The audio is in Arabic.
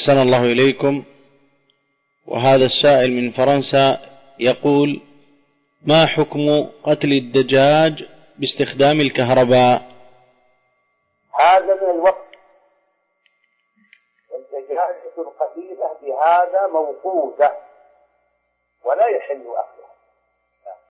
أحسن الله إليكم. وهذا السائل من فرنسا يقول: ما حكم قتل الدجاج باستخدام الكهرباء؟ هذا من الوقت، الدجاجة القتيلة بهذا موقوذة ولا يحل أكلها.